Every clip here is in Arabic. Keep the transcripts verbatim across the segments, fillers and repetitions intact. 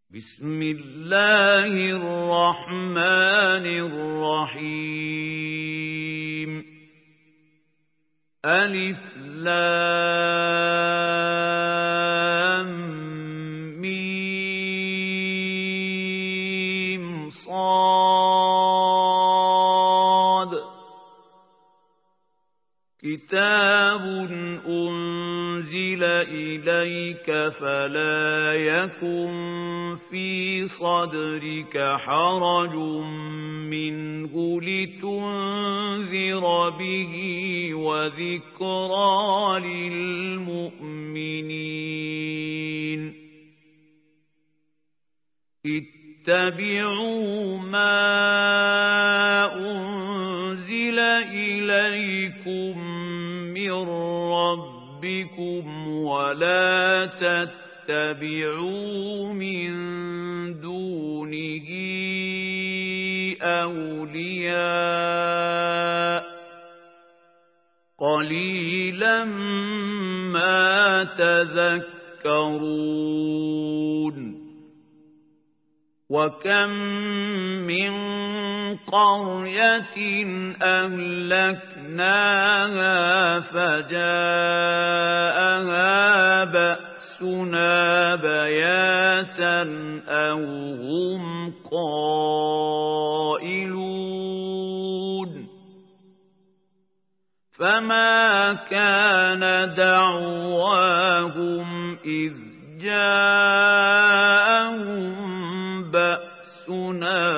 بسم الله الرحمن الرحيم ألف لام ميم صاد كتاب أنزل إليك فلا يكن في صدرك حرج منه لتنذر به وذكرى للمؤمنين اتبعوا ما أنزل إليكم من ربكم ولا تتبعوا من دونه أولياء قليلا ما تذكرون وكم من قرية أهلكناها فجاءها بأسنا بياتا أو هم قائلون فما كان دعواهم إذ جاءهم بأسنا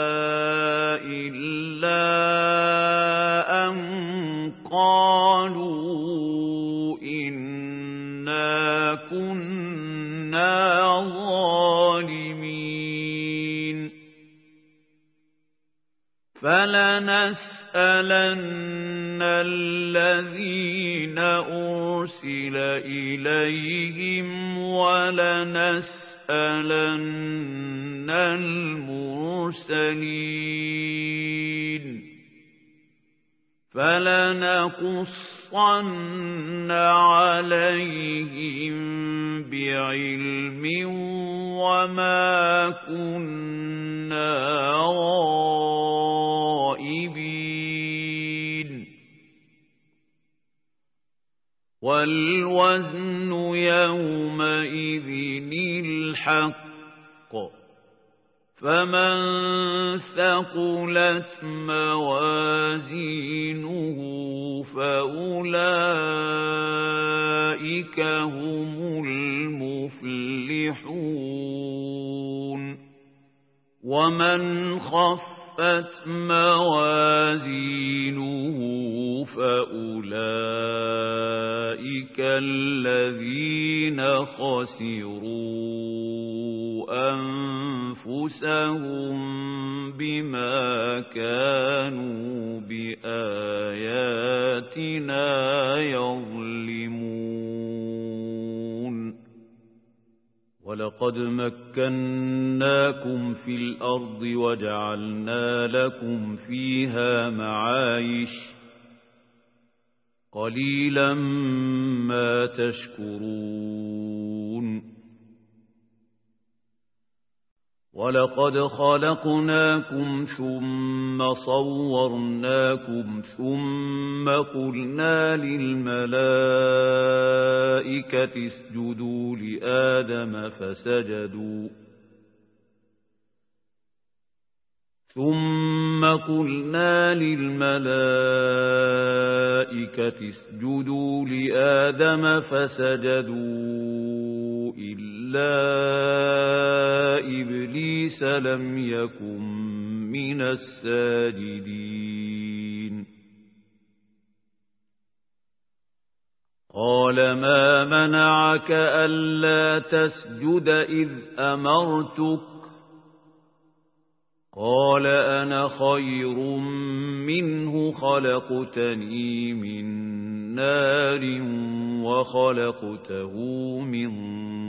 إلا أن قالوا إنا كنا ظالمين فلنسألن الذين أرسل إليهم ولنسألن ألن المرسلين فلنقصن عليهم بعلم وما كنا غائبين والوزن يومئذ الحق فمن ثقلت موازينه فأولئك هم المفلحون ومن خفت موازينه فأولئك الذين خسروا أنفسهم بما كانوا بآياتنا يظلمون ولقد مكناكم في الأرض وجعلنا لكم فيها معايش قليلا ما تشكرون ولقد خلقناكم ثم صورناكم ثم قلنا للملائكة اسجدوا لآدم فسجدوا ثم قلنا للملائكة اسجدوا لآدم فسجدوا إلا إبليس لم يكن من الساجدين قال ما منعك ألا تسجد إذ أمرتك قال أنا خير منه خلقتني من نار وخلقته من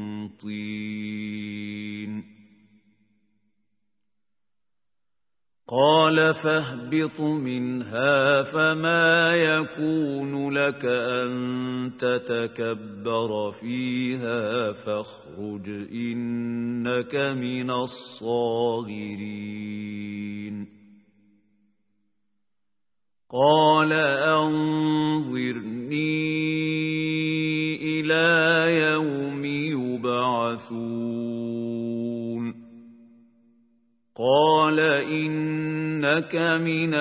طين قال فاهبط منها فما يكون لك أن تتكبر فيها فاخرج إنك من الصاغرين قال أنظرني إلى يوم يبعثون قال إنك من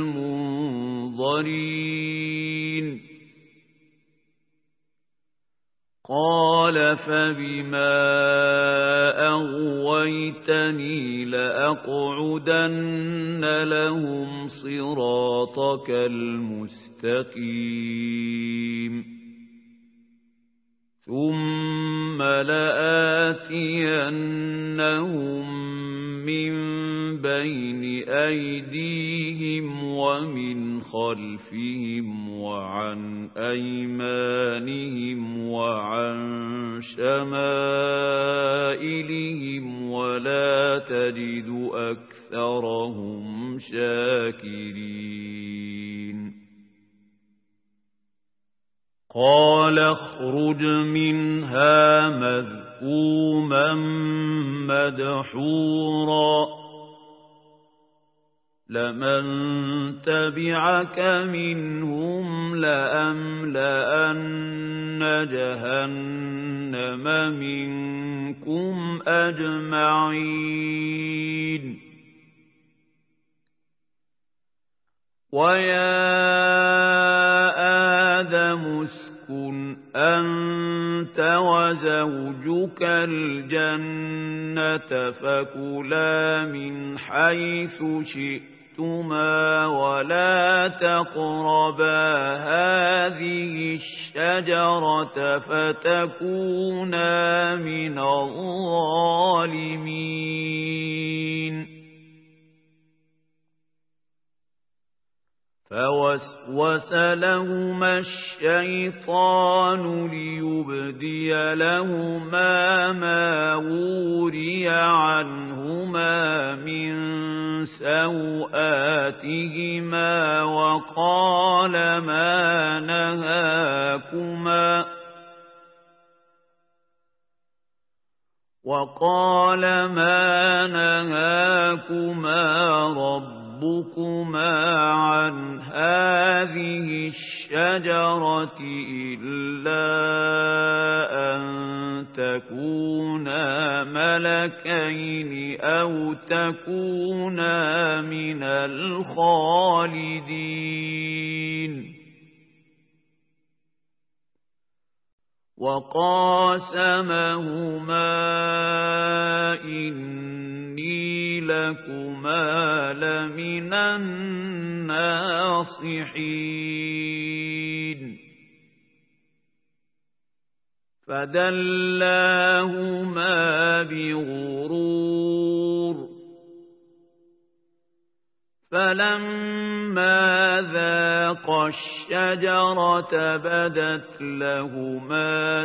المنظرين قال فبما أغويتني لأقعدن لهم صراطك المستقيم ثم لآتينهم من بين أيديهم ومن خلفهم وعن أيمانهم وعن شمائلهم ولا تجد أكثرهم شاكرين قال اخرج منها مذءوما مدحورا لمن تبعك منهم لأملأن جهنم منكم أجمعين ويا آدم اسكن أنت وزوجك الجنة فكلا من حيث شئتما ولا تقربا هذه الشجرة فتكونا من الظالمين فوسوس لهما الشيطان ليبدي لهما ما وري عنهما من سوآتهما وقال ما نهاكما وقال ما نهاكما ربكما عن هذه الشجرة إلا أن تكونا ملكين أو تكونا من الخالدين وقاسمهما إني لكما لمن الناصحين فدلاهما بغرور فلما ذاقا الشجرة بدت لهما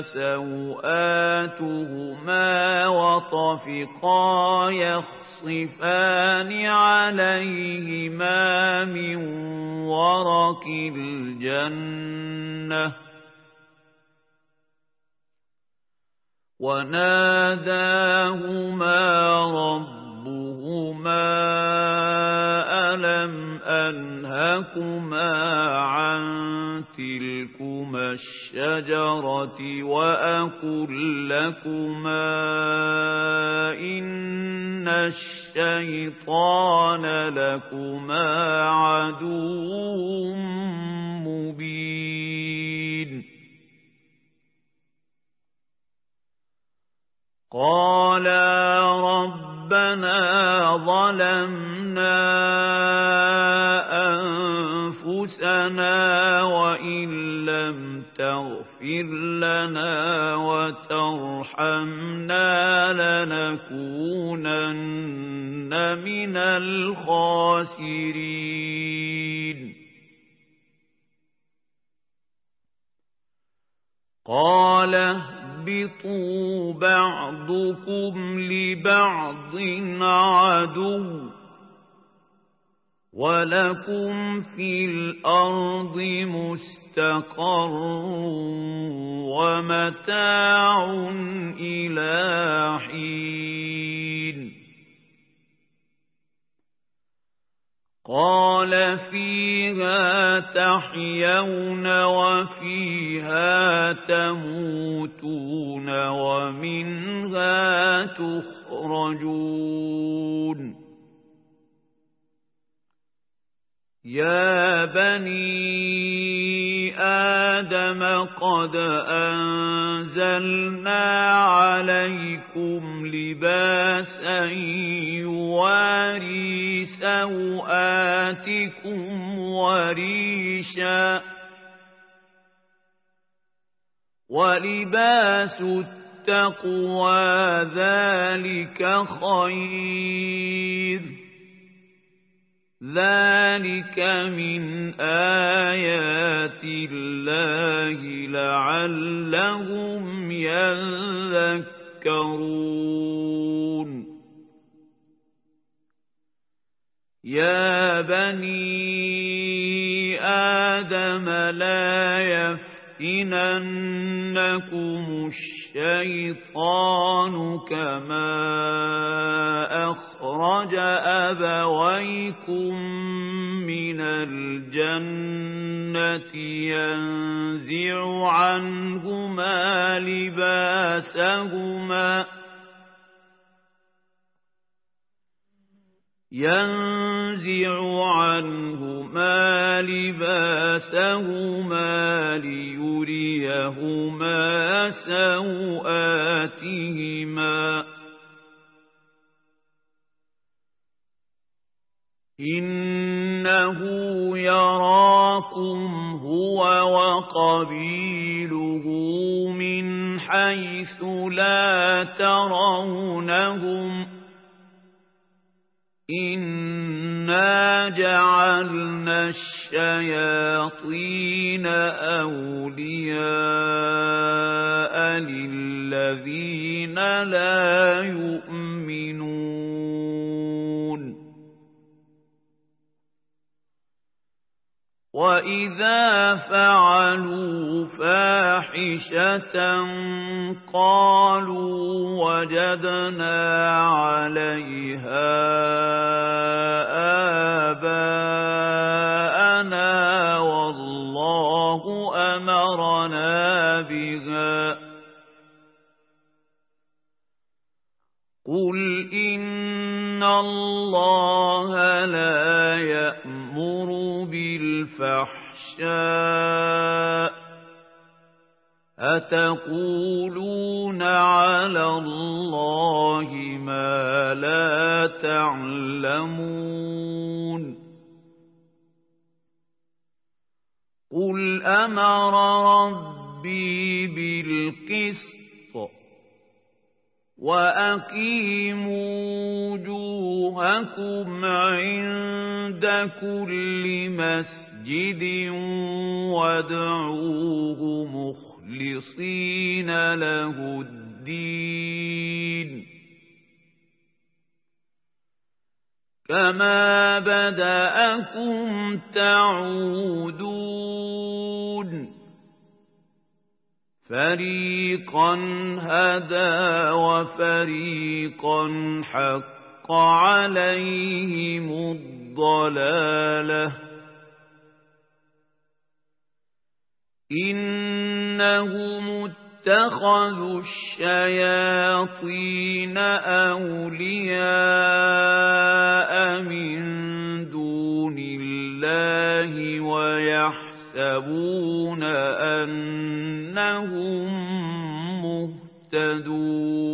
سوآتهما وطفقا يخصفان عليهما من ورق الجنة وناداهما ربهما ألم أنهكما عن تلكما الشجرة وأقل لكما إن الشيطان لكما عدو مبين قالا ربنا ظلمنا أنفسنا وإن لم تغفر لنا وترحمنا لنكونن من الخاسرين قال اهبطوا بعضكم لبعض عدو وَلَكُمْ فِي الْأَرْضِ مُسْتَقَرٌّ وَمَتَاعٌ إِلَىٰ حِينٍ قَالَ فِيهَا تَحْيَوْنَ وَفِيهَا تَمُوتُونَ وَمِنْهَا تُخْرَجُونَ يَا بَنِي آدَمَ قَدْ أَنزَلْنَا عَلَيْكُمْ لِبَاسًا يُوَارِي سَوْآتِكُمْ وَرِيشًا وَلِبَاسُ التَّقْوَى ذَلِكَ خَيْرٌ ذَلِكَ مِنْ آيَاتِ اللَّهِ لَعَلَّهُمْ يَذَّكَّرُونَ يَا بَنِي آدَمَ لَا يَفْتِنَنَّكُمُ الشَّيْطَانُ كَمَا أَخْرَجَ أَبَوَيْكُمْ مِنَ الْجَنَّةِ يَنزِعُ عَنْهُمَا لِبَاسَهُمَا يَنزِعُ عَنْهُمَا لِبَاسَهُمَا لِيُرِيَهُمَا سَوْآتِهِمَا إِنَّهُ يَرَاكُمْ هُوَ وَقَبِيلُهُ مِنْ حَيْثُ لَا تَرَوْنَهُمْ إِنَّا جَعَلْنَا الشَّيَاطِينَ أَوْلِيَاءَ لِلَّذِينَ لَا يُؤْمِنُونَ وَإِذَا فَعَلُوا فَاحِشَةً قَالُوا وَجَدْنَا عَلَيْهَا آبَاءَنَا وَاللَّهُ أَمَرَنَا بِهَا قُلْ إِنَّ اللَّهَ لَا يَأْمُرُ بِالْفَحْشَاءِ أَتَقُولُونَ عَلَى اللَّهِ مَا لَا تَعْلَمُونَ قُلْ أَمَرَ رَبِّي بِالْقِسْطِ وَأَقِيمُوا وُجُوهَكُمْ عِندَ كُلِّ مَسْجِدٍ وَادْعُوهُ مُخْلِصِينَ لَهُ الدِّينَ كَمَا بَدَأَكُمْ تَعُودُونَ فَرِيقًا هَدَى وَفَرِيقًا حَقَّ عَلَيْهِمُ الضَّلَالَةُ إِنَّهُمُ اتَّخَذُوا الشَّيَاطِينَ أَوْلِيَاءَ مِن دُونِ اللَّهِ وَيَحْسَبُونَ أَنَّهُم مُّهْتَدُونَ